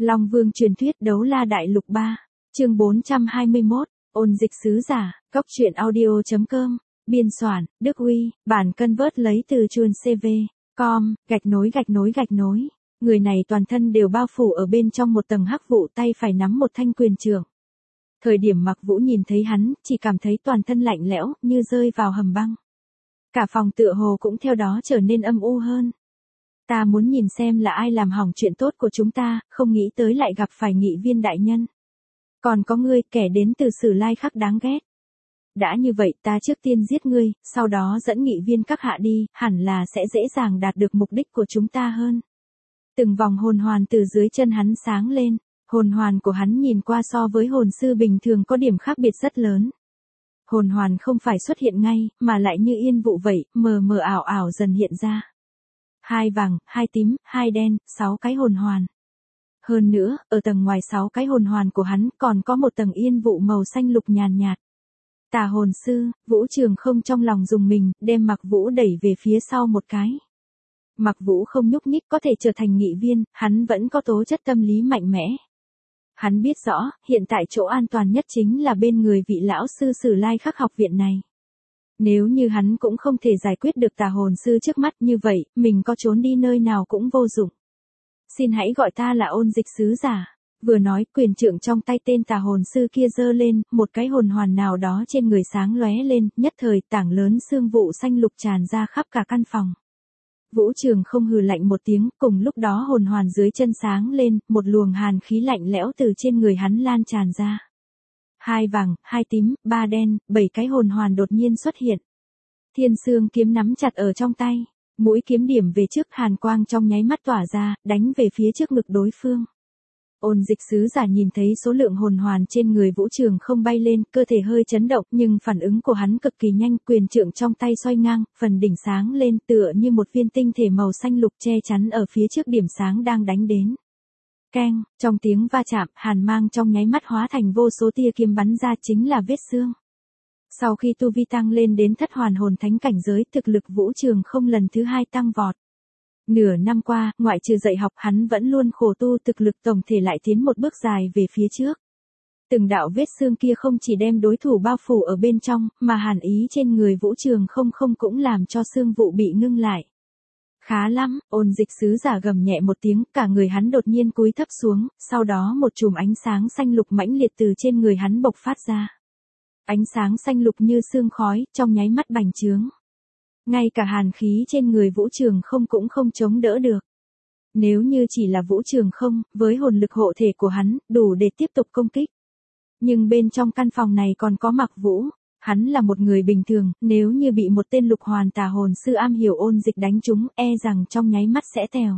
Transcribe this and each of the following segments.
Long Vương truyền thuyết Đấu La Đại Lục 3, chương 421, ôn dịch sứ giả, góc truyện audio.com, biên soạn, Đức Huy, bản convert lấy từ chuồn CV.com, gạch nối. Người này toàn thân đều bao phủ ở bên trong một tầng hắc vụ, tay phải nắm một thanh quyền trượng. Thời điểm Mặc Vũ nhìn thấy hắn, chỉ cảm thấy toàn thân lạnh lẽo, như rơi vào hầm băng. Cả phòng tựa hồ cũng theo đó trở nên âm u hơn. Ta muốn nhìn xem là ai làm hỏng chuyện tốt của chúng ta, không nghĩ tới lại gặp phải nghị viên đại nhân. Còn có ngươi, kẻ đến từ Sử Lai Khắc đáng ghét. Đã như vậy ta trước tiên giết ngươi, sau đó dẫn nghị viên các hạ đi, hẳn là sẽ dễ dàng đạt được mục đích của chúng ta hơn. Từng vòng hồn hoàn từ dưới chân hắn sáng lên, hồn hoàn của hắn nhìn qua so với hồn sư bình thường có điểm khác biệt rất lớn. Hồn hoàn không phải xuất hiện ngay, mà lại như yên vụ vậy, mờ mờ ảo ảo dần hiện ra. 2 vàng, 2 tím, 2 đen, 6 cái hồn hoàn. Hơn nữa, ở tầng ngoài 6 cái hồn hoàn của hắn còn có một tầng yên vụ màu xanh lục nhàn nhạt. Tà hồn sư, Vũ Trường không trong lòng dùng mình, đem Mặc Vũ đẩy về phía sau một cái. Mặc Vũ không nhúc nhích có thể trở thành nghị viên, hắn vẫn có tố chất tâm lý mạnh mẽ. Hắn biết rõ, hiện tại chỗ an toàn nhất chính là bên người vị lão sư Sử Lai Khắc học viện này. Nếu như hắn cũng không thể giải quyết được tà hồn sư trước mắt như vậy, mình có trốn đi nơi nào cũng vô dụng. Xin hãy gọi ta là ôn dịch sứ giả. Vừa nói, quyền trượng trong tay tên tà hồn sư kia giơ lên, một cái hồn hoàn nào đó trên người sáng lóe lên, nhất thời tảng lớn sương vụ xanh lục tràn ra khắp cả căn phòng. Vũ Trường không hừ lạnh một tiếng, cùng lúc đó hồn hoàn dưới chân sáng lên, một luồng hàn khí lạnh lẽo từ trên người hắn lan tràn ra. 2 vàng, 2 tím, 3 đen, 7 cái hồn hoàn đột nhiên xuất hiện. Thiên Sương kiếm nắm chặt ở trong tay, mũi kiếm điểm về trước, hàn quang trong nháy mắt tỏa ra, đánh về phía trước ngực đối phương. Ôn dịch sứ giả nhìn thấy số lượng hồn hoàn trên người Vũ Trường không bay lên, cơ thể hơi chấn động, nhưng phản ứng của hắn cực kỳ nhanh, quyền trượng trong tay xoay ngang, phần đỉnh sáng lên tựa như một viên tinh thể màu xanh lục che chắn ở phía trước điểm sáng đang đánh đến. Keng, trong tiếng va chạm, hàn mang trong nháy mắt hóa thành vô số tia kiếm bắn ra, chính là vết xương. Sau khi tu vi tăng lên đến thất hoàn hồn thánh cảnh giới, thực lực Vũ Trường không lần thứ 2 tăng vọt. Nửa năm qua, ngoại trừ dạy học, hắn vẫn luôn khổ tu, thực lực tổng thể lại tiến một bước dài về phía trước. Từng đạo vết xương kia không chỉ đem đối thủ bao phủ ở bên trong, mà hàn ý trên người Vũ Trường không cũng làm cho xương vụ bị ngưng lại. Khá lắm, ôn dịch sứ giả gầm nhẹ một tiếng, cả người hắn đột nhiên cúi thấp xuống, sau đó một chùm ánh sáng xanh lục mãnh liệt từ trên người hắn bộc phát ra. Ánh sáng xanh lục như sương khói, trong nháy mắt bành trướng. Ngay cả hàn khí trên người Vũ Trường không cũng không chống đỡ được. Nếu như chỉ là Vũ Trường không, với hồn lực hộ thể của hắn, đủ để tiếp tục công kích. Nhưng bên trong căn phòng này còn có Mặc Vũ, hắn là một người bình thường, nếu như bị một tên lục hoàn tà hồn sư am hiểu ôn dịch đánh trúng, e rằng trong nháy mắt sẽ tèo.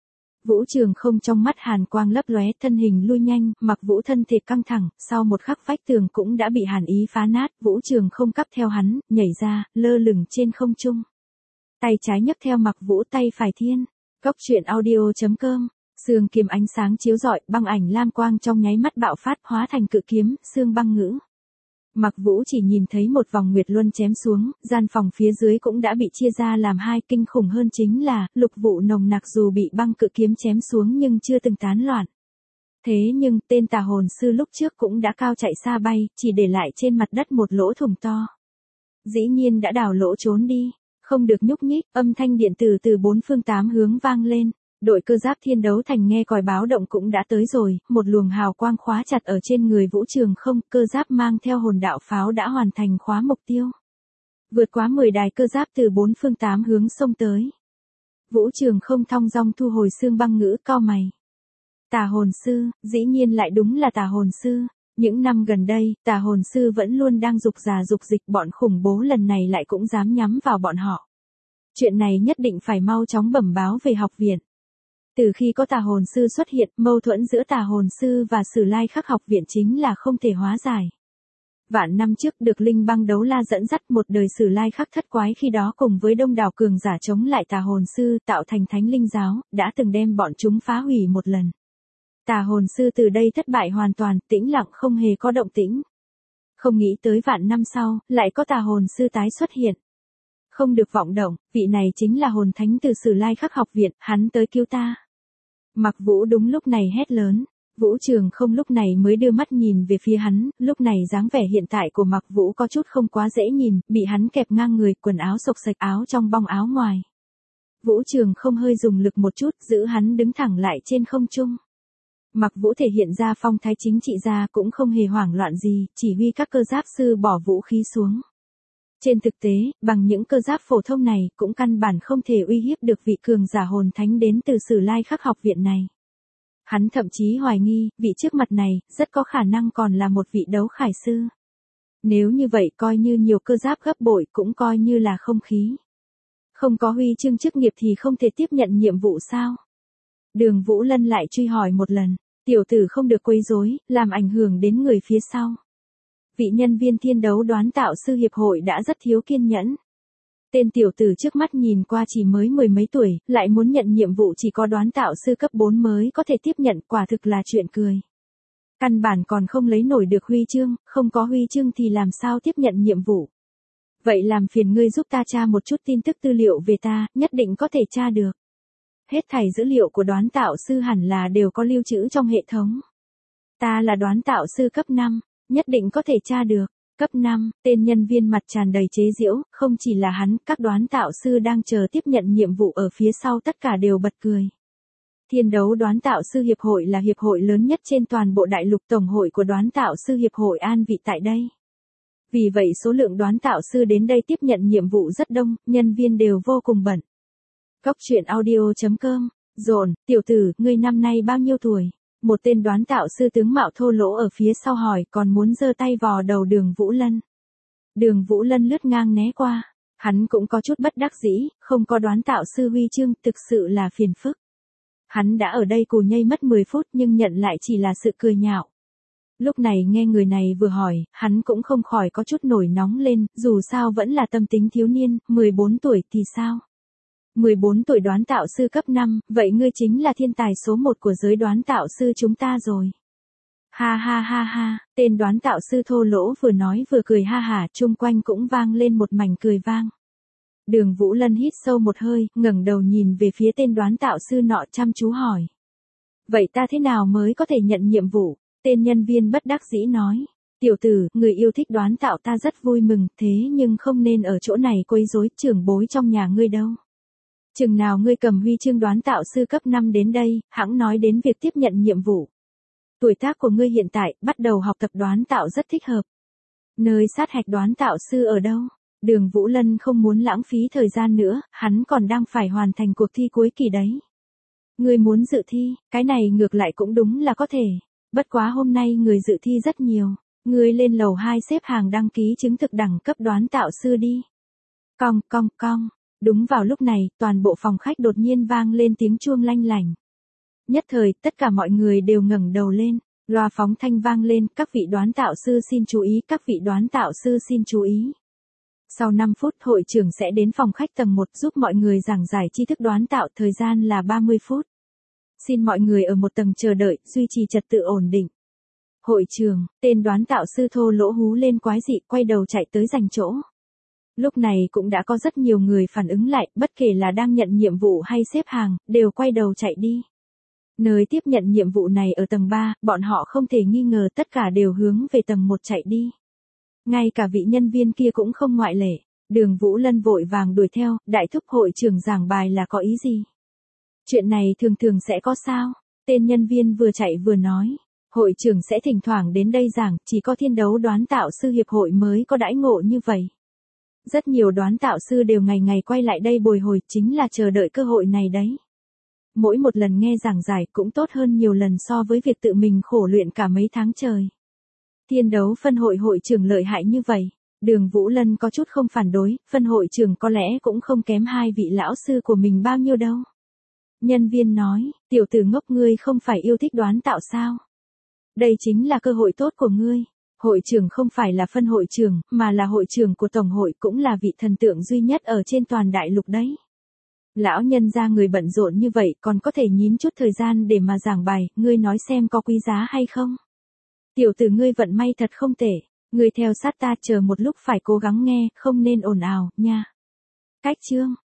Vũ Trường không trong mắt hàn quang lấp lóe, thân hình lui nhanh, Mặc Vũ thân thể căng thẳng, sau một khắc vách tường cũng đã bị hàn ý phá nát, Vũ Trường không cắp theo hắn, nhảy ra, lơ lửng trên không trung. Tay trái nhấc theo Mặc Vũ, tay phải thiên. Góc truyện audio.com, sương kiếm ánh sáng chiếu rọi, băng ảnh lam quang trong nháy mắt bạo phát, hóa thành cự kiếm, xương băng ngữ. Mặc Vũ chỉ nhìn thấy một vòng nguyệt luân chém xuống, gian phòng phía dưới cũng đã bị chia ra làm 2, kinh khủng hơn chính là, lục vụ nồng nặc dù bị băng cự kiếm chém xuống nhưng chưa từng tán loạn. Thế nhưng, tên tà hồn sư lúc trước cũng đã cao chạy xa bay, chỉ để lại trên mặt đất một lỗ thủng to. Dĩ nhiên đã đào lỗ trốn đi, không được nhúc nhích, âm thanh điện tử từ 4 phương 8 hướng vang lên. Đội cơ giáp Thiên Đấu Thành nghe còi báo động cũng đã tới rồi, một luồng hào quang khóa chặt ở trên người Vũ Trường không, cơ giáp mang theo hồn đạo pháo đã hoàn thành khóa mục tiêu. Vượt quá 10 đài cơ giáp từ 4 phương 8 hướng xông tới. Vũ Trường không thong dong thu hồi xương băng ngữ, cau mày. Tà hồn sư, dĩ nhiên lại đúng là tà hồn sư. Những năm gần đây, tà hồn sư vẫn luôn đang dục già dục dịch, bọn khủng bố lần này lại cũng dám nhắm vào bọn họ. Chuyện này nhất định phải mau chóng bẩm báo về học viện. Từ khi có tà hồn sư xuất hiện, mâu thuẫn giữa tà hồn sư và Sử Lai Khắc học viện chính là không thể hóa giải. Vạn năm trước được Linh Băng Đấu La dẫn dắt, một đời Sử Lai Khắc thất quái khi đó cùng với đông đảo cường giả chống lại tà hồn sư, tạo thành Thánh Linh giáo, đã từng đem bọn chúng phá hủy một lần. Tà hồn sư từ đây thất bại hoàn toàn, tĩnh lặng không hề có động tĩnh. Không nghĩ tới vạn năm sau, lại có tà hồn sư tái xuất hiện. Không được vọng động, vị này chính là hồn thánh từ Sử Lai Khắc học viện, hắn tới cứu ta. Mặc Vũ đúng lúc này hét lớn, Vũ Trường không lúc này mới đưa mắt nhìn về phía hắn, lúc này dáng vẻ hiện tại của Mạc Vũ có chút không quá dễ nhìn, bị hắn kẹp ngang người, quần áo xộc xệch, áo trong bong áo ngoài. Vũ Trường không hơi dùng lực một chút, giữ hắn đứng thẳng lại trên không trung. Mạc Vũ thể hiện ra phong thái chính trị gia cũng không hề hoảng loạn gì, chỉ huy các cơ giáp sư bỏ vũ khí xuống. Trên thực tế, bằng những cơ giáp phổ thông này cũng căn bản không thể uy hiếp được vị cường giả hồn thánh đến từ Sử Lai Khắc học viện này. Hắn thậm chí hoài nghi, vị trước mặt này, rất có khả năng còn là một vị đấu khải sư. Nếu như vậy coi như nhiều cơ giáp gấp bội cũng coi như là không khí. Không có huy chương chức nghiệp thì không thể tiếp nhận nhiệm vụ sao? Đường Vũ Lân lại truy hỏi một lần, tiểu tử không được quấy rối, làm ảnh hưởng đến người phía sau. Vị nhân viên thiên đấu đoán tạo sư hiệp hội đã rất thiếu kiên nhẫn. Tên tiểu tử trước mắt nhìn qua chỉ mới 10 mấy tuổi, lại muốn nhận nhiệm vụ chỉ có đoán tạo sư cấp 4 mới có thể tiếp nhận, quả thực là chuyện cười. Căn bản còn không lấy nổi được huy chương, không có huy chương thì làm sao tiếp nhận nhiệm vụ. Vậy làm phiền ngươi giúp ta tra một chút tin tức tư liệu về ta, nhất định có thể tra được. Hết thảy dữ liệu của đoán tạo sư hẳn là đều có lưu trữ trong hệ thống. Ta là đoán tạo sư cấp 5, nhất định có thể tra được. Cấp 5, tên nhân viên mặt tràn đầy chế giễu, không chỉ là hắn, các đoán tạo sư đang chờ tiếp nhận nhiệm vụ ở phía sau tất cả đều bật cười. Thiên đấu đoán tạo sư hiệp hội là hiệp hội lớn nhất trên toàn bộ đại lục, tổng hội của đoán tạo sư hiệp hội an vị tại đây. Vì vậy số lượng đoán tạo sư đến đây tiếp nhận nhiệm vụ rất đông, nhân viên đều vô cùng bận. Cốc truyện audio.com, Dồn, tiểu tử, ngươi năm nay bao nhiêu tuổi? Một tên đoán tạo sư tướng mạo thô lỗ ở phía sau hỏi, còn muốn giơ tay vò đầu Đường Vũ Lân. Đường Vũ Lân lướt ngang né qua, hắn cũng có chút bất đắc dĩ, không có đoán tạo sư huy chương, thực sự là phiền phức. Hắn đã ở đây cù nhây mất 10 phút nhưng nhận lại chỉ là sự cười nhạo. Lúc này nghe người này vừa hỏi, hắn cũng không khỏi có chút nổi nóng lên, dù sao vẫn là tâm tính thiếu niên, 14 tuổi thì sao? 14 tuổi đoán tạo sư cấp 5, vậy ngươi chính là thiên tài số 1 của giới đoán tạo sư chúng ta rồi. Ha ha ha ha, tên đoán tạo sư thô lỗ vừa nói vừa cười ha hả, chung quanh cũng vang lên một mảnh cười vang. Đường Vũ Lân hít sâu một hơi, ngẩng đầu nhìn về phía tên đoán tạo sư nọ chăm chú hỏi. Vậy ta thế nào mới có thể nhận nhiệm vụ? Tên nhân viên bất đắc dĩ nói. Tiểu tử, người yêu thích đoán tạo ta rất vui mừng, thế nhưng không nên ở chỗ này quấy rối trưởng bối trong nhà ngươi đâu. Chừng nào ngươi cầm huy chương đoán tạo sư cấp 5 đến đây, hãng nói đến việc tiếp nhận nhiệm vụ. Tuổi tác của ngươi hiện tại, bắt đầu học tập đoán tạo rất thích hợp. Nơi sát hạch đoán tạo sư ở đâu? Đường Vũ Lân không muốn lãng phí thời gian nữa, hắn còn đang phải hoàn thành cuộc thi cuối kỳ đấy. Ngươi muốn dự thi, cái này ngược lại cũng đúng là có thể. Bất quá hôm nay người dự thi rất nhiều. Ngươi lên lầu 2 xếp hàng đăng ký chứng thực đẳng cấp đoán tạo sư đi. Cong cong cong. Đúng vào lúc này, toàn bộ phòng khách đột nhiên vang lên tiếng chuông lanh lảnh. Nhất thời, tất cả mọi người đều ngẩng đầu lên, loa phóng thanh vang lên, các vị đoán tạo sư xin chú ý, các vị đoán tạo sư xin chú ý. Sau 5 phút, hội trưởng sẽ đến phòng khách tầng 1 giúp mọi người giảng giải tri thức đoán tạo, thời gian là 30 phút. Xin mọi người ở một tầng chờ đợi, duy trì trật tự ổn định. Hội trưởng, tên đoán tạo sư thô lỗ hú lên quái dị, quay đầu chạy tới giành chỗ. Lúc này cũng đã có rất nhiều người phản ứng lại, bất kể là đang nhận nhiệm vụ hay xếp hàng, đều quay đầu chạy đi. Nơi tiếp nhận nhiệm vụ này ở tầng 3, bọn họ không thể nghi ngờ tất cả đều hướng về tầng 1 chạy đi. Ngay cả vị nhân viên kia cũng không ngoại lệ. Đường Vũ Lân vội vàng đuổi theo, đại thúc hội trưởng giảng bài là có ý gì? Chuyện này thường thường sẽ có sao? Tên nhân viên vừa chạy vừa nói. Hội trưởng sẽ thỉnh thoảng đến đây giảng, chỉ có thiên đấu đoán tạo sư hiệp hội mới có đãi ngộ như vậy. Rất nhiều đoán tạo sư đều ngày ngày quay lại đây bồi hồi, chính là chờ đợi cơ hội này đấy. Mỗi một lần nghe giảng giải cũng tốt hơn nhiều lần so với việc tự mình khổ luyện cả mấy tháng trời. Thiên đấu phân hội hội trưởng lợi hại như vậy. Đường Vũ Lân có chút không phản đối, phân hội trưởng có lẽ cũng không kém hai vị lão sư của mình bao nhiêu đâu. Nhân viên nói, tiểu tử ngốc ngươi không phải yêu thích đoán tạo sao? Đây chính là cơ hội tốt của ngươi. Hội trưởng không phải là phân hội trưởng, mà là hội trưởng của tổng hội, cũng là vị thần tượng duy nhất ở trên toàn đại lục đấy. Lão nhân gia người bận rộn như vậy còn có thể nhín chút thời gian để mà giảng bài, ngươi nói xem có quý giá hay không? Tiểu tử ngươi vận may thật không tệ, ngươi theo sát ta chờ một lúc phải cố gắng nghe, không nên ồn ào, nha. Cách chương.